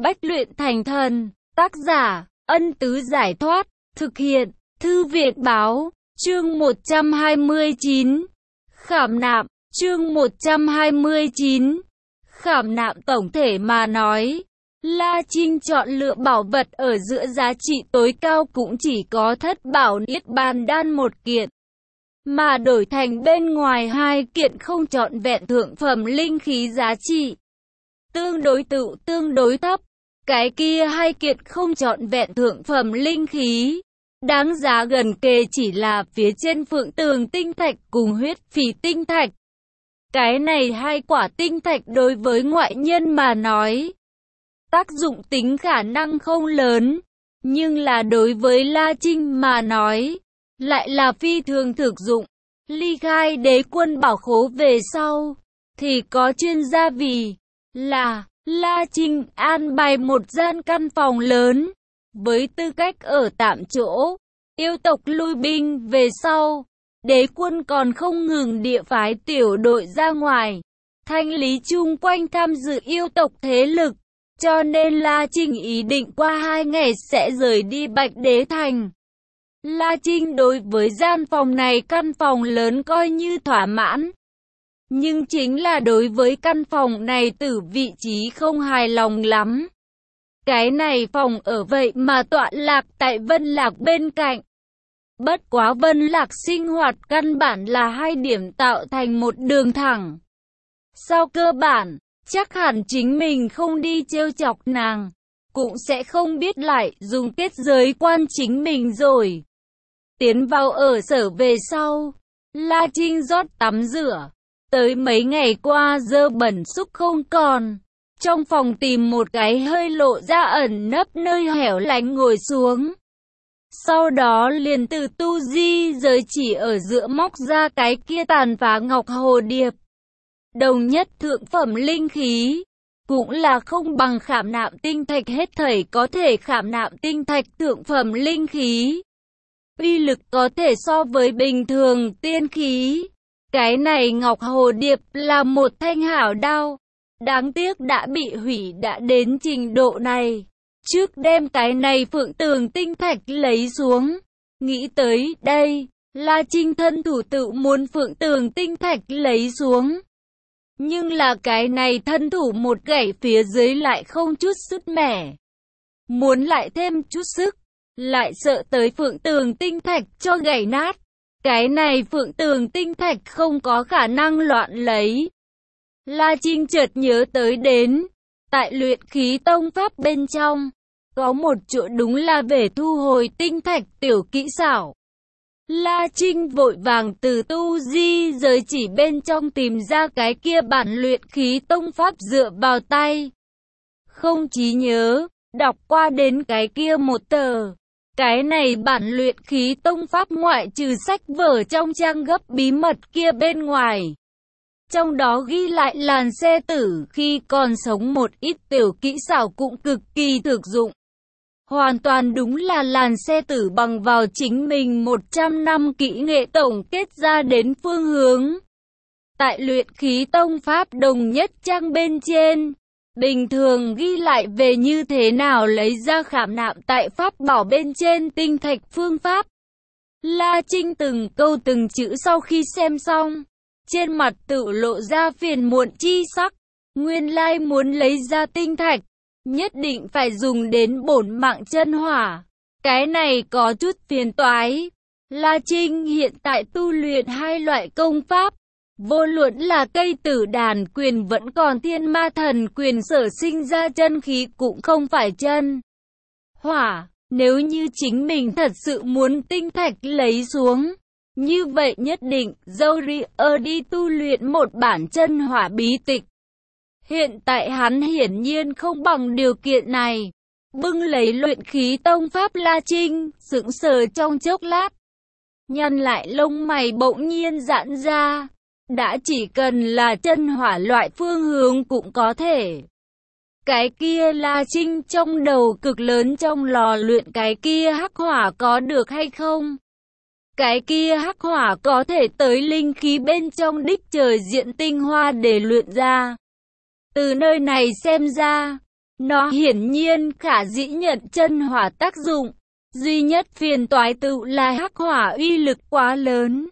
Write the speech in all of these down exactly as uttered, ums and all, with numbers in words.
Bách luyện thành thần. Tác giả, Ân Tứ Giải Thoát. Thực hiện, Thư Viện Báo. Chương một trăm hai mươi chín. Khảm nạm. Chương một trăm hai mươi chín. Khảm nạm. Tổng thể mà nói, La Trinh chọn lựa bảo vật ở giữa giá trị tối cao cũng chỉ có Thất Bảo Niết Bàn Đan một kiện, mà đổi thành bên ngoài hai kiện không trọn vẹn thượng phẩm linh khí giá trị tương đối tự tương đối thấp. Cái kia hai kiện không trọn vẹn thượng phẩm linh khí đáng giá gần kề chỉ là phía trên Phượng Tường tinh thạch cùng Huyết Phỉ tinh thạch. Cái này hai quả tinh thạch đối với ngoại nhân mà nói, tác dụng tính khả năng không lớn, nhưng là đối với La Trinh mà nói, lại là phi thường thực dụng. Ly khai đế quân bảo khố về sau, thì có chuyên gia vì là La Trinh an bài một gian căn phòng lớn, với tư cách ở tạm chỗ. Yêu tộc lui binh về sau, đế quân còn không ngừng địa phái tiểu đội ra ngoài, thanh lý chung quanh tham dự yêu tộc thế lực. Cho nên La Trinh ý định qua hai ngày sẽ rời đi Bạch Đế Thành. La Trinh đối với gian phòng này căn phòng lớn coi như thỏa mãn. Nhưng chính là đối với căn phòng này từ vị trí không hài lòng lắm. Cái này phòng ở vậy mà tọa lạc tại Vân Lạc bên cạnh. Bất quá Vân Lạc sinh hoạt căn bản là hai điểm tạo thành một đường thẳng. Sau cơ bản, chắc hẳn chính mình không đi trêu chọc nàng, cũng sẽ không biết lại dùng kết giới quan chính mình rồi. Tiến vào ở sở về sau, La Trinh rót tắm rửa. Tới mấy ngày qua dơ bẩn xúc không còn. Trong phòng tìm một cái hơi lộ ra ẩn nấp nơi hẻo lánh ngồi xuống. Sau đó liền từ tu di giới chỉ ở giữa móc ra cái kia tàn phá ngọc hồ điệp. Đồng nhất thượng phẩm linh khí, cũng là không bằng khảm nạm tinh thạch hết thảy có thể khảm nạm tinh thạch thượng phẩm linh khí. Uy lực có thể so với bình thường tiên khí. Cái này ngọc hồ điệp là một thanh hảo đao. Đáng tiếc đã bị hủy đã đến trình độ này. Trước đem cái này Phượng Tường tinh thạch lấy xuống. Nghĩ tới đây, La Trinh thân thủ tự muốn Phượng Tường tinh thạch lấy xuống. Nhưng là cái này thân thủ một gãy phía dưới lại không chút sức mẻ. Muốn lại thêm chút sức, lại sợ tới Phượng Tường tinh thạch cho gãy nát. Cái này Phượng Tường tinh thạch không có khả năng loạn lấy. La Trinh chợt nhớ tới đến, tại luyện khí tông pháp bên trong, có một chỗ đúng là về thu hồi tinh thạch tiểu kỹ xảo. La Trinh vội vàng từ tu di giới chỉ bên trong tìm ra cái kia bản luyện khí tông pháp dựa vào tay. Không trí nhớ, đọc qua đến cái kia một tờ. Cái này bản luyện khí tông pháp ngoại trừ sách vở trong trang gấp bí mật kia bên ngoài. Trong đó ghi lại làn xe tử khi còn sống một ít tiểu kỹ xảo cũng cực kỳ thực dụng. Hoàn toàn đúng là làn xe tử bằng vào chính mình một trăm năm kỹ nghệ tổng kết ra đến phương hướng. Tại luyện khí tông pháp đồng nhất trang bên trên, bình thường ghi lại về như thế nào lấy ra khảm nạm tại pháp bảo bên trên tinh thạch phương pháp. La Trinh từng câu từng chữ sau khi xem xong, trên mặt tự lộ ra phiền muộn chi sắc. Nguyên lai muốn lấy ra tinh thạch, nhất định phải dùng đến bổn mạng chân hỏa. Cái này có chút phiền toái. La Trinh hiện tại tu luyện hai loại công pháp. Vô luận là cây tử đàn quyền vẫn còn thiên ma thần quyền sở sinh ra chân khí cũng không phải chân hỏa. Nếu như chính mình thật sự muốn tinh thạch lấy xuống, như vậy nhất định dâu ri ơ đi tu luyện một bản chân hỏa bí tịch. Hiện tại hắn hiển nhiên không bằng điều kiện này. Bưng lấy luyện khí tông pháp La Trinh, sững sờ trong chốc lát. Nhăn lại lông mày bỗng nhiên giãn ra. Đã chỉ cần là chân hỏa loại phương hướng cũng có thể. Cái kia La Trinh trong đầu cực lớn trong lò luyện cái kia hắc hỏa có được hay không? Cái kia hắc hỏa có thể tới linh khí bên trong đích trời diện tinh hoa để luyện ra. Từ nơi này xem ra, Nó hiển nhiên khả dĩ nhận chân hỏa tác dụng. Duy nhất phiền toái tự là hắc hỏa uy lực quá lớn.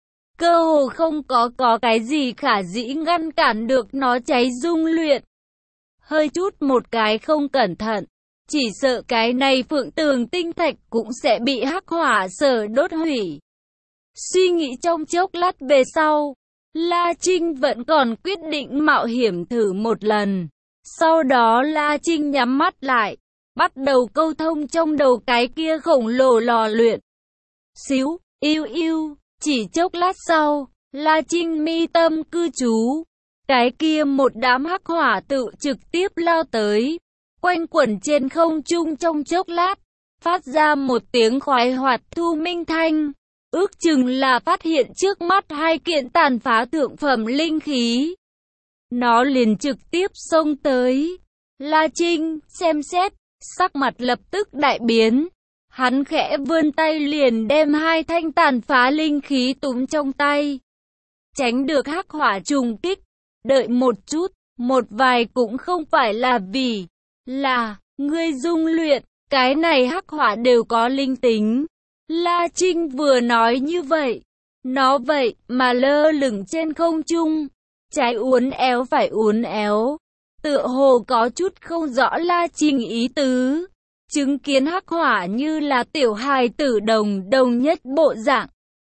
Cơ hồ không có có cái gì khả dĩ ngăn cản được nó cháy dung luyện. Hơi chút một cái không cẩn thận, chỉ sợ cái này phượng tường tinh thạch cũng sẽ bị hắc hỏa sở đốt hủy. Suy nghĩ trong chốc lát về sau, La Trinh vẫn còn quyết định mạo hiểm thử một lần. Sau đó La Trinh nhắm mắt lại, bắt đầu câu thông trong đầu cái kia khổng lồ lò luyện. Xíu, yêu yêu, chỉ chốc lát sau, La Trinh mi tâm cư trú. Cái kia một đám hắc hỏa tự trực tiếp lao tới, quanh quẩn trên không trung trong chốc lát, phát ra một tiếng khoái hoạt thu minh thanh. Ước chừng là phát hiện trước mắt hai kiện tàn phá thượng phẩm linh khí. Nó liền trực tiếp xông tới. La Trinh xem xét, sắc mặt lập tức đại biến. Hắn khẽ vươn tay liền đem hai thanh tàn phá linh khí túm trong tay. Tránh được hắc hỏa trùng kích. Đợi một chút, một vài cũng không phải là vì là ngươi dung luyện, cái này hắc hỏa đều có linh tính. La Trinh vừa nói như vậy, nó vậy mà lơ lửng trên không trung, trái uốn éo phải uốn éo, tựa hồ có chút không rõ La Trinh ý tứ. Chứng kiến hắc hỏa như là tiểu hài tử đồng đồng nhất bộ dạng.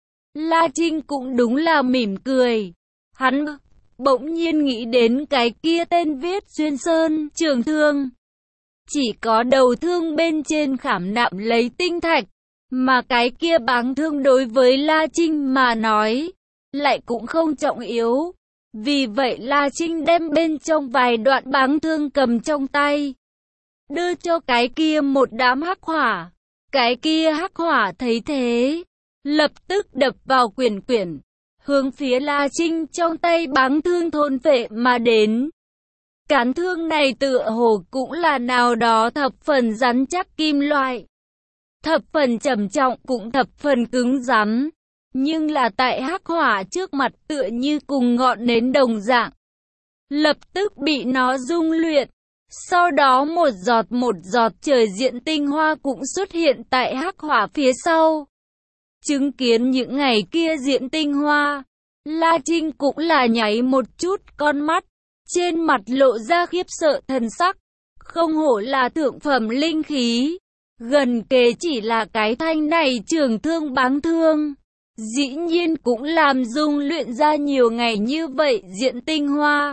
La Trinh cũng đúng là mỉm cười. Hắn bỗng nhiên nghĩ đến cái kia tên viết Xuyên Sơn trường thương. Chỉ có đầu thương bên trên khảm nạm lấy tinh thạch, mà cái kia báng thương đối với La Trinh mà nói, lại cũng không trọng yếu. Vì vậy La Trinh đem bên trong vài đoạn báng thương cầm trong tay, đưa cho cái kia một đám hắc hỏa. Cái kia hắc hỏa thấy thế, lập tức đập vào quyển quyển, hướng phía La Trinh trong tay báng thương thôn vệ mà đến. Cán thương này tựa hồ cũng là nào đó thập phần rắn chắc kim loại. Thập phần trầm trọng cũng thập phần cứng rắn. Nhưng là tại hắc hỏa trước mặt tựa như cùng ngọn nến đồng dạng. Lập tức bị nó dung luyện. Sau đó một giọt một giọt trời diện tinh hoa cũng xuất hiện tại hắc hỏa phía sau. Chứng kiến những ngày kia diện tinh hoa, La Trinh cũng là nháy một chút con mắt, trên mặt lộ ra khiếp sợ thần sắc. Không hổ là thượng phẩm linh khí, gần kề chỉ là cái thanh này trường thương báng thương. Dĩ nhiên cũng làm dung luyện ra nhiều ngày như vậy diện tinh hoa.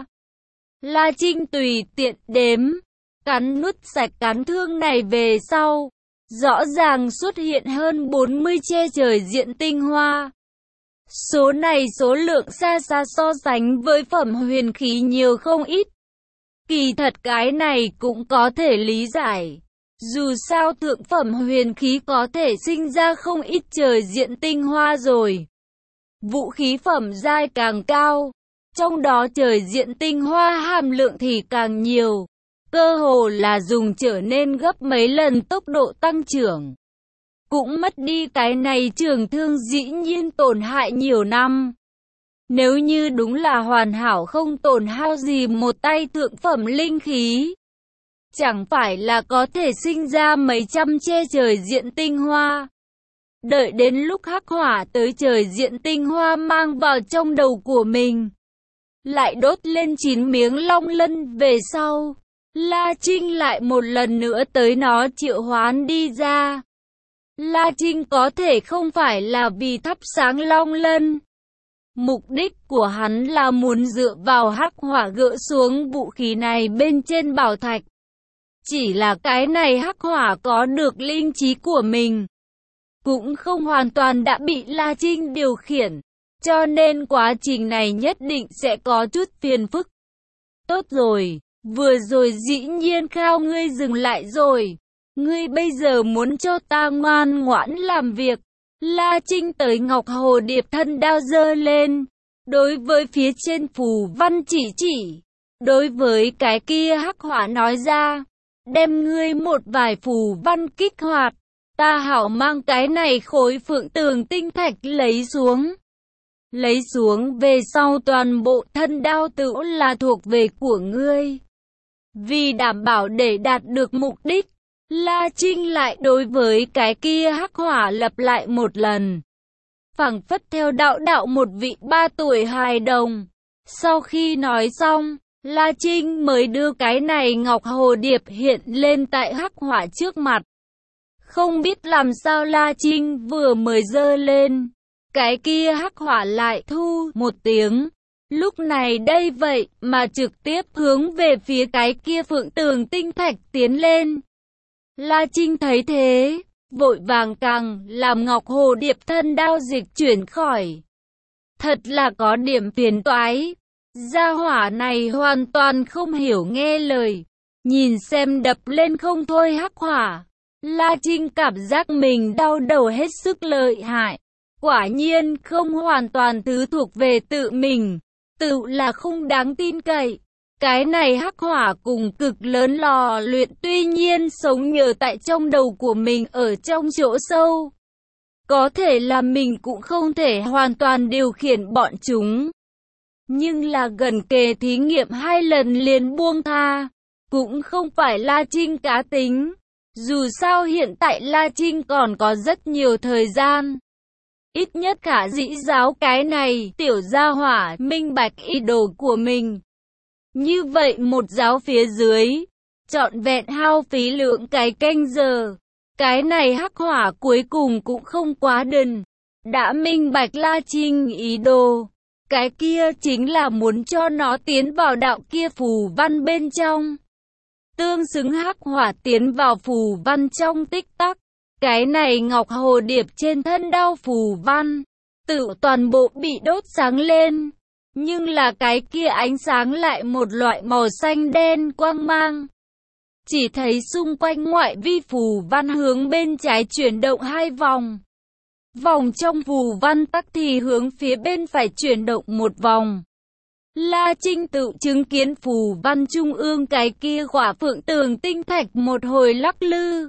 La Trinh tùy tiện đếm, cắn nuốt sạch cán thương này về sau, rõ ràng xuất hiện hơn bốn mươi che trời diện tinh hoa. Số này số lượng xa xa so sánh với phẩm huyền khí nhiều không ít. Kỳ thật cái này cũng có thể lý giải. Dù sao thượng phẩm huyền khí có thể sinh ra không ít trời diện tinh hoa rồi. Vũ khí phẩm giai càng cao, trong đó trời diện tinh hoa hàm lượng thì càng nhiều. Cơ hồ là dùng trở nên gấp mấy lần tốc độ tăng trưởng. Cũng mất đi cái này trường thương dĩ nhiên tổn hại nhiều năm. Nếu như đúng là hoàn hảo không tổn hao gì một tay thượng phẩm linh khí, chẳng phải là có thể sinh ra mấy trăm che trời diện tinh hoa. Đợi đến lúc hắc hỏa tới trời diện tinh hoa mang vào trong đầu của mình, lại đốt lên chín miếng long lân về sau, La Trinh lại một lần nữa tới nó triệu hoán đi ra. La Trinh có thể không phải là vì thắp sáng long lân. Mục đích của hắn là muốn dựa vào hắc hỏa gỡ xuống vũ khí này bên trên bảo thạch. Chỉ là cái này hắc hỏa có được linh trí của mình, cũng không hoàn toàn đã bị La Trinh điều khiển, cho nên quá trình này nhất định sẽ có chút phiền phức. Tốt rồi, vừa rồi dĩ nhiên khao ngươi dừng lại rồi. Ngươi bây giờ muốn cho ta ngoan ngoãn làm việc. La Trinh tới Ngọc Hồ Điệp thân đao giơ lên, đối với phía trên phù văn chỉ chỉ, đối với cái kia hắc hỏa nói ra, đem ngươi một vài phù văn kích hoạt, ta hảo mang cái này khối phượng tường tinh thạch lấy xuống. Lấy xuống về sau toàn bộ thân đao tự là thuộc về của ngươi. Vì đảm bảo để đạt được mục đích, La Trinh lại đối với cái kia hắc hỏa lặp lại một lần. Phảng phất theo đạo đạo một vị ba tuổi hài đồng. Sau khi nói xong, La Trinh mới đưa cái này ngọc hồ điệp hiện lên tại hắc hỏa trước mặt. Không biết làm sao La Trinh vừa mới giơ lên, cái kia hắc hỏa lại thu một tiếng. Lúc này đây vậy mà trực tiếp hướng về phía cái kia phượng tường tinh thạch tiến lên. La Trinh thấy thế, vội vàng càng làm ngọc hồ điệp thân đao dịch chuyển khỏi. Thật là có điểm phiền toái. Gia hỏa này hoàn toàn không hiểu nghe lời. Nhìn xem đập lên không thôi hắc hỏa, La Trinh cảm giác mình đau đầu hết sức lợi hại. Quả nhiên không hoàn toàn thứ thuộc về tự mình, tự là không đáng tin cậy. Cái này hắc hỏa cùng cực lớn lò luyện tuy nhiên sống nhờ tại trong đầu của mình ở trong chỗ sâu. Có thể là mình cũng không thể hoàn toàn điều khiển bọn chúng. Nhưng là gần kề thí nghiệm hai lần liền buông tha, cũng không phải La Trinh cá tính. Dù sao hiện tại La Trinh còn có rất nhiều thời gian. Ít nhất Khả Dĩ giáo cái này tiểu gia hỏa minh bạch ý đồ của mình. Như vậy một giáo phía dưới, trọn vẹn hao phí lượng cái canh giờ. Cái này hắc hỏa cuối cùng cũng không quá đần. Đã minh bạch La Trinh ý đồ. Cái kia chính là muốn cho nó tiến vào đạo kia phù văn bên trong. Tương xứng hắc hỏa tiến vào phù văn trong tích tắc. Cái này ngọc hồ điệp trên thân đao phù văn, tự toàn bộ bị đốt sáng lên. Nhưng là cái kia ánh sáng lại một loại màu xanh đen quang mang. Chỉ thấy xung quanh ngoại vi phù văn hướng bên trái chuyển động hai vòng. Vòng trong phù văn tắc thì hướng phía bên phải chuyển động một vòng. La Trinh tự chứng kiến phù văn trung ương cái kia quả phượng tường tinh thạch một hồi lắc lư.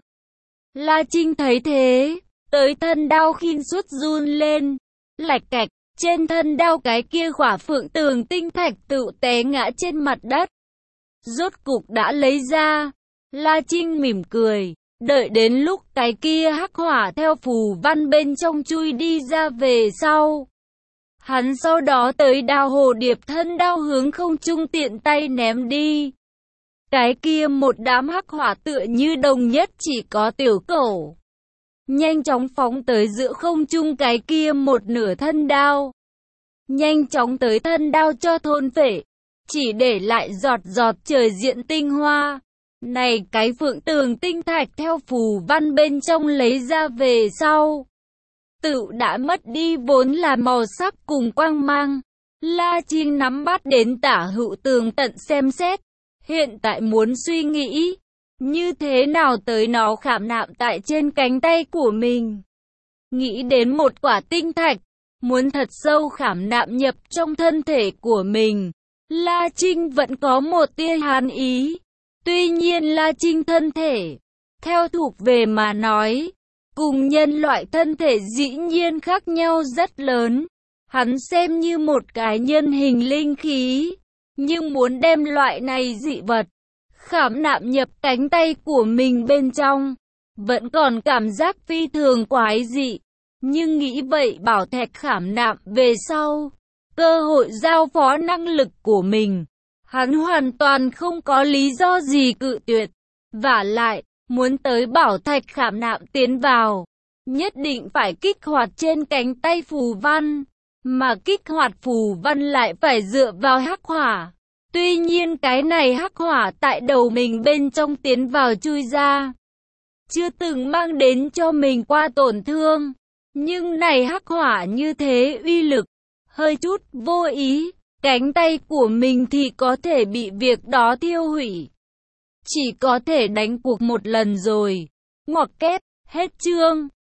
La Trinh thấy thế, tới thân đao khin suốt run lên, lạch cạch, trên thân đao cái kia quả phượng tường tinh thạch tự té ngã trên mặt đất. Rốt cục đã lấy ra, La Trinh mỉm cười, đợi đến lúc cái kia hắc hỏa theo phù văn bên trong chui đi ra về sau. Hắn sau đó tới đao hồ điệp thân đao hướng không trung tiện tay ném đi. Cái kia một đám hắc hỏa tựa như đồng nhất chỉ có tiểu cẩu. Nhanh chóng phóng tới giữa không trung cái kia một nửa thân đao. Nhanh chóng tới thân đao cho thôn phệ. Chỉ để lại giọt giọt trời diện tinh hoa. Này cái phượng tường tinh thạch theo phù văn bên trong lấy ra về sau. Tự đã mất đi vốn là màu sắc cùng quang mang. La Trinh nắm bắt đến tả hữu tường tận xem xét. Hiện tại muốn suy nghĩ, như thế nào tới nó khảm nạm tại trên cánh tay của mình. Nghĩ đến một quả tinh thạch, muốn thật sâu khảm nạm nhập trong thân thể của mình. La Trinh vẫn có một tia hàn ý. Tuy nhiên La Trinh thân thể, theo thuộc về mà nói, cùng nhân loại thân thể dĩ nhiên khác nhau rất lớn. Hắn xem như một cái nhân hình linh khí. Nhưng muốn đem loại này dị vật khảm nạm nhập cánh tay của mình bên trong, vẫn còn cảm giác phi thường quái dị. Nhưng nghĩ vậy bảo thạch khảm nạm về sau, cơ hội giao phó năng lực của mình, hắn hoàn toàn không có lý do gì cự tuyệt. Vả lại, muốn tới bảo thạch khảm nạm tiến vào, nhất định phải kích hoạt trên cánh tay phù văn. Mà kích hoạt phù văn lại phải dựa vào hắc hỏa. Tuy nhiên cái này hắc hỏa tại đầu mình bên trong tiến vào chui ra, chưa từng mang đến cho mình qua tổn thương. Nhưng này hắc hỏa như thế uy lực, hơi chút vô ý, cánh tay của mình thì có thể bị việc đó tiêu hủy. Chỉ có thể đánh cuộc một lần rồi. Ngoặc kép, hết chương.